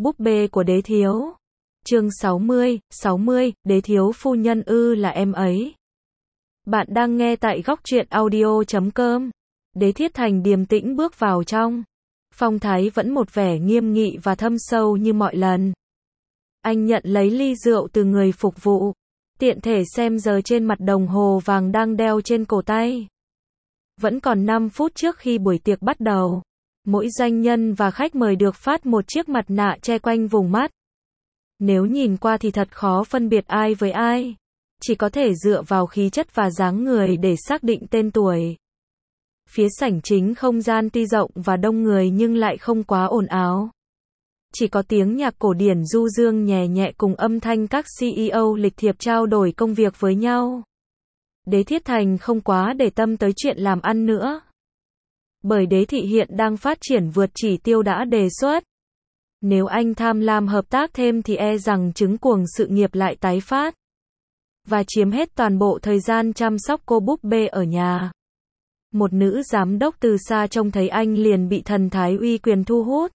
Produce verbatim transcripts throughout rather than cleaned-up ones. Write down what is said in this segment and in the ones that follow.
Búp bê của đế thiếu. Chương sáu mươi, sáu mươi, đế thiếu phu nhân ư là em ấy. Bạn đang nghe tại góc truyện audio chấm com. Đế Thiết Thành điềm tĩnh bước vào trong. Phong thái vẫn một vẻ nghiêm nghị và thâm sâu như mọi lần. Anh nhận lấy ly rượu từ người phục vụ. Tiện thể xem giờ trên mặt đồng hồ vàng đang đeo trên cổ tay. Vẫn còn năm phút trước khi buổi tiệc bắt đầu. Mỗi doanh nhân và khách mời được phát một chiếc mặt nạ che quanh vùng mắt. Nếu nhìn qua thì thật khó phân biệt ai với ai. Chỉ có thể dựa vào khí chất và dáng người để xác định tên tuổi. Phía sảnh chính không gian tuy rộng và đông người nhưng lại không quá ồn ào. Chỉ có tiếng nhạc cổ điển du dương nhẹ nhẹ cùng âm thanh các xê e ô lịch thiệp trao đổi công việc với nhau. Đế Thiết Thành không quá để tâm tới chuyện làm ăn nữa. Bởi đế thị hiện đang phát triển vượt chỉ tiêu đã đề xuất. Nếu anh tham lam hợp tác thêm thì e rằng chứng cuồng sự nghiệp lại tái phát. Và chiếm hết toàn bộ thời gian chăm sóc cô búp bê ở nhà. Một nữ giám đốc từ xa trông thấy anh liền bị thần thái uy quyền thu hút.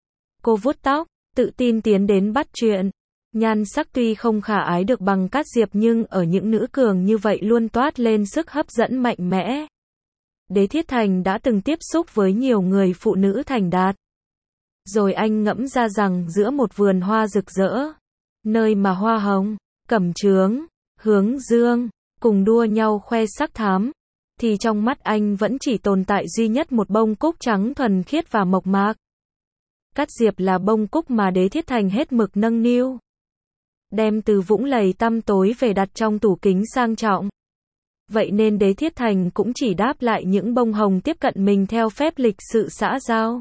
Cô vuốt tóc, tự tin tiến đến bắt chuyện. Nhan sắc tuy không khả ái được bằng Cát Diệp nhưng ở những nữ cường như vậy luôn toát lên sức hấp dẫn mạnh mẽ. Đế Thiết Thành đã từng tiếp xúc với nhiều người phụ nữ thành đạt. Rồi anh ngẫm ra rằng giữa một vườn hoa rực rỡ, nơi mà hoa hồng, cẩm chướng, hướng dương, cùng đua nhau khoe sắc thắm, thì trong mắt anh vẫn chỉ tồn tại duy nhất một bông cúc trắng thuần khiết và mộc mạc. Cát Diệp là bông cúc mà Đế Thiết Thành hết mực nâng niu. Đem từ vũng lầy tăm tối về đặt trong tủ kính sang trọng. Vậy nên Đế Thiết Thành cũng chỉ đáp lại những bông hồng tiếp cận mình theo phép lịch sự xã giao.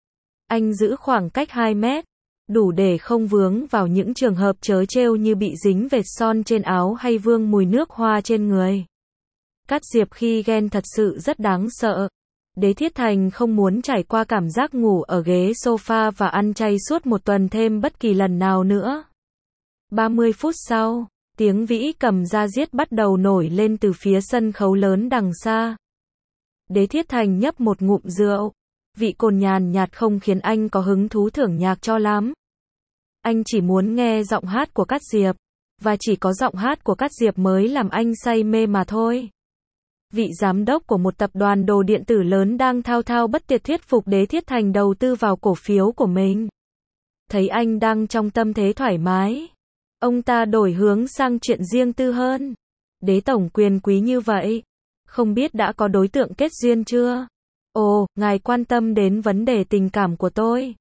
Anh giữ khoảng cách hai mét, đủ để không vướng vào những trường hợp trớ trêu như bị dính vệt son trên áo hay vương mùi nước hoa trên người. Cát Diệp khi ghen thật sự rất đáng sợ. Đế Thiết Thành không muốn trải qua cảm giác ngủ ở ghế sofa và ăn chay suốt một tuần thêm bất kỳ lần nào nữa. ba mươi phút sau, tiếng vĩ cầm da diết bắt đầu nổi lên từ phía sân khấu lớn đằng xa. Đế Thiết Thành nhấp một ngụm rượu. Vị cồn nhàn nhạt không khiến anh có hứng thú thưởng nhạc cho lắm. Anh chỉ muốn nghe giọng hát của Cát Diệp. Và chỉ có giọng hát của Cát Diệp mới làm anh say mê mà thôi. Vị giám đốc của một tập đoàn đồ điện tử lớn đang thao thao bất tuyệt thuyết phục Đế Thiết Thành đầu tư vào cổ phiếu của mình. Thấy anh đang trong tâm thế thoải mái. Ông ta đổi hướng sang chuyện riêng tư hơn. Đế tổng quyền quý như vậy. Không biết đã có đối tượng kết duyên chưa? Ồ, ngài quan tâm đến vấn đề tình cảm của tôi.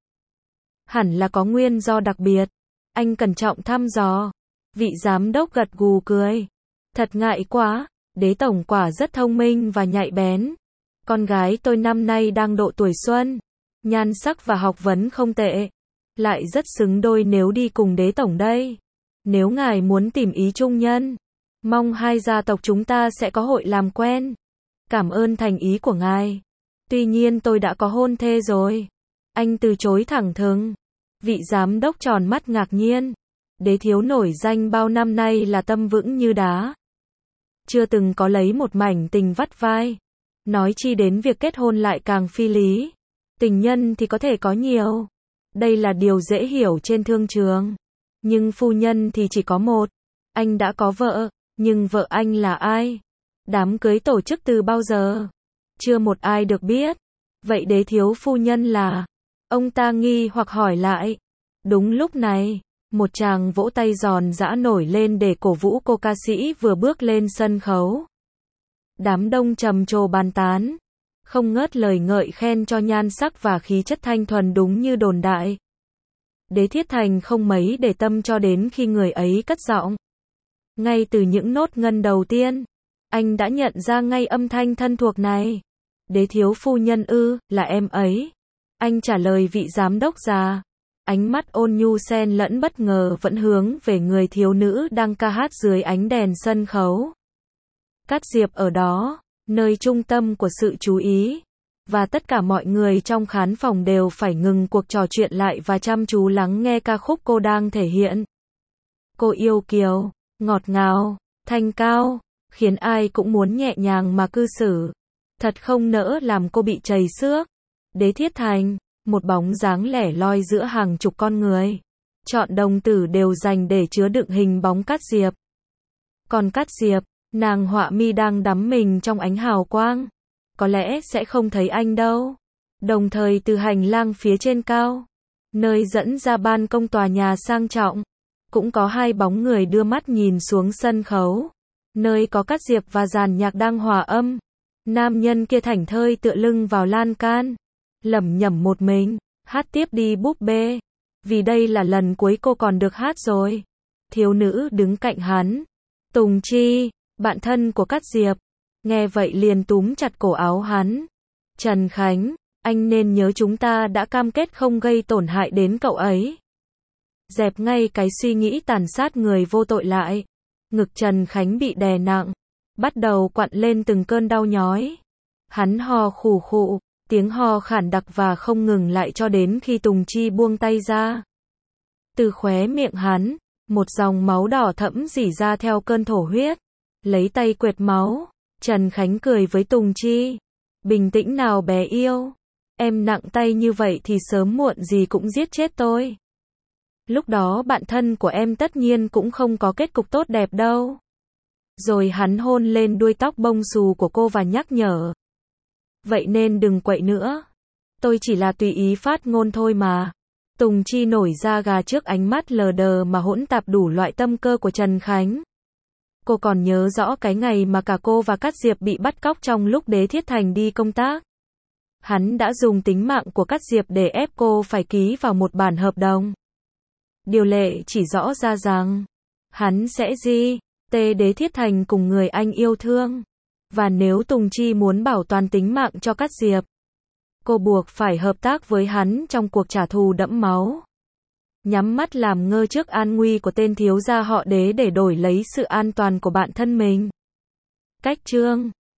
Hẳn là có nguyên do đặc biệt. Anh cẩn trọng thăm dò. Vị giám đốc gật gù cười. Thật ngại quá, Đế tổng quả rất thông minh và nhạy bén. Con gái tôi năm nay đang độ tuổi xuân. Nhan sắc và học vấn không tệ. Lại rất xứng đôi nếu đi cùng Đế tổng đây. Nếu ngài muốn tìm ý trung nhân, mong hai gia tộc chúng ta sẽ có hội làm quen. Cảm ơn thành ý của ngài. Tuy nhiên tôi đã có hôn thê rồi. Anh từ chối thẳng thừng. Vị giám đốc tròn mắt ngạc nhiên. Đế thiếu nổi danh bao năm nay là tâm vững như đá. Chưa từng có lấy một mảnh tình vắt vai. Nói chi đến việc kết hôn lại càng phi lý. Tình nhân thì có thể có nhiều. Đây là điều dễ hiểu trên thương trường. Nhưng phu nhân thì chỉ có một. Anh đã có vợ. Nhưng vợ anh là ai? Đám cưới tổ chức từ bao giờ? Chưa một ai được biết. Vậy đế thiếu phu nhân là? Ông ta nghi hoặc hỏi lại. Đúng lúc này, một tràng vỗ tay giòn giã nổi lên để cổ vũ cô ca sĩ vừa bước lên sân khấu. Đám đông trầm trồ bàn tán. Không ngớt lời ngợi khen cho nhan sắc và khí chất thanh thuần đúng như đồn đại. Đế Thiết Thành không mấy để tâm cho đến khi người ấy cất giọng. Ngay từ những nốt ngân đầu tiên, anh đã nhận ra ngay âm thanh thân thuộc này. Đế thiếu phu nhân ư, là em ấy. Anh trả lời vị giám đốc già. Ánh mắt ôn nhu xen lẫn bất ngờ vẫn hướng về người thiếu nữ đang ca hát dưới ánh đèn sân khấu. Cát Diệp ở đó, nơi trung tâm của sự chú ý. Và tất cả mọi người trong khán phòng đều phải ngừng cuộc trò chuyện lại và chăm chú lắng nghe ca khúc cô đang thể hiện. Cô yêu kiều, ngọt ngào, thanh cao, khiến ai cũng muốn nhẹ nhàng mà cư xử. Thật không nỡ làm cô bị trầy xước. Đế Thiết Thành, một bóng dáng lẻ loi giữa hàng chục con người. Chọn đồng tử đều dành để chứa đựng hình bóng Cát Diệp. Còn Cát Diệp, nàng họa mi đang đắm mình trong ánh hào quang. Có lẽ sẽ không thấy anh đâu. Đồng thời từ hành lang phía trên cao, nơi dẫn ra ban công tòa nhà sang trọng, cũng có hai bóng người đưa mắt nhìn xuống sân khấu, nơi có Cát Diệp và dàn nhạc đang hòa âm. Nam nhân kia thảnh thơi tựa lưng vào lan can, lẩm nhẩm một mình, hát tiếp đi búp bê. Vì đây là lần cuối cô còn được hát rồi. Thiếu nữ đứng cạnh hắn, Tùng Chi, bạn thân của Cát Diệp, nghe vậy liền túm chặt cổ áo hắn. Trần Khánh, anh nên nhớ chúng ta đã cam kết không gây tổn hại đến cậu ấy. Dẹp ngay cái suy nghĩ tàn sát người vô tội lại. Ngực Trần Khánh bị đè nặng, bắt đầu quặn lên từng cơn đau nhói. Hắn ho khủ khụ, tiếng ho khản đặc và không ngừng lại cho đến khi Tùng Chi buông tay ra. Từ khóe miệng hắn, một dòng máu đỏ thẫm rỉ ra theo cơn thổ huyết. Lấy tay quệt máu, Trần Khánh cười với Tùng Chi. Bình tĩnh nào bé yêu. Em nặng tay như vậy thì sớm muộn gì cũng giết chết tôi. Lúc đó bạn thân của em tất nhiên cũng không có kết cục tốt đẹp đâu. Rồi hắn hôn lên đuôi tóc bông xù của cô và nhắc nhở. Vậy nên đừng quậy nữa. Tôi chỉ là tùy ý phát ngôn thôi mà. Tùng Chi nổi da gà trước ánh mắt lờ đờ mà hỗn tạp đủ loại tâm cơ của Trần Khánh. Cô còn nhớ rõ cái ngày mà cả cô và Cát Diệp bị bắt cóc trong lúc Đế Thiết Thành đi công tác. Hắn đã dùng tính mạng của Cát Diệp để ép cô phải ký vào một bản hợp đồng. Điều lệ chỉ rõ ra rằng, hắn sẽ di tê Đế Thiết Thành cùng người anh yêu thương. Và nếu Tùng Chi muốn bảo toàn tính mạng cho Cát Diệp, cô buộc phải hợp tác với hắn trong cuộc trả thù đẫm máu. Nhắm mắt làm ngơ trước an nguy của tên thiếu gia họ Đế để đổi lấy sự an toàn của bạn thân mình. Cách chương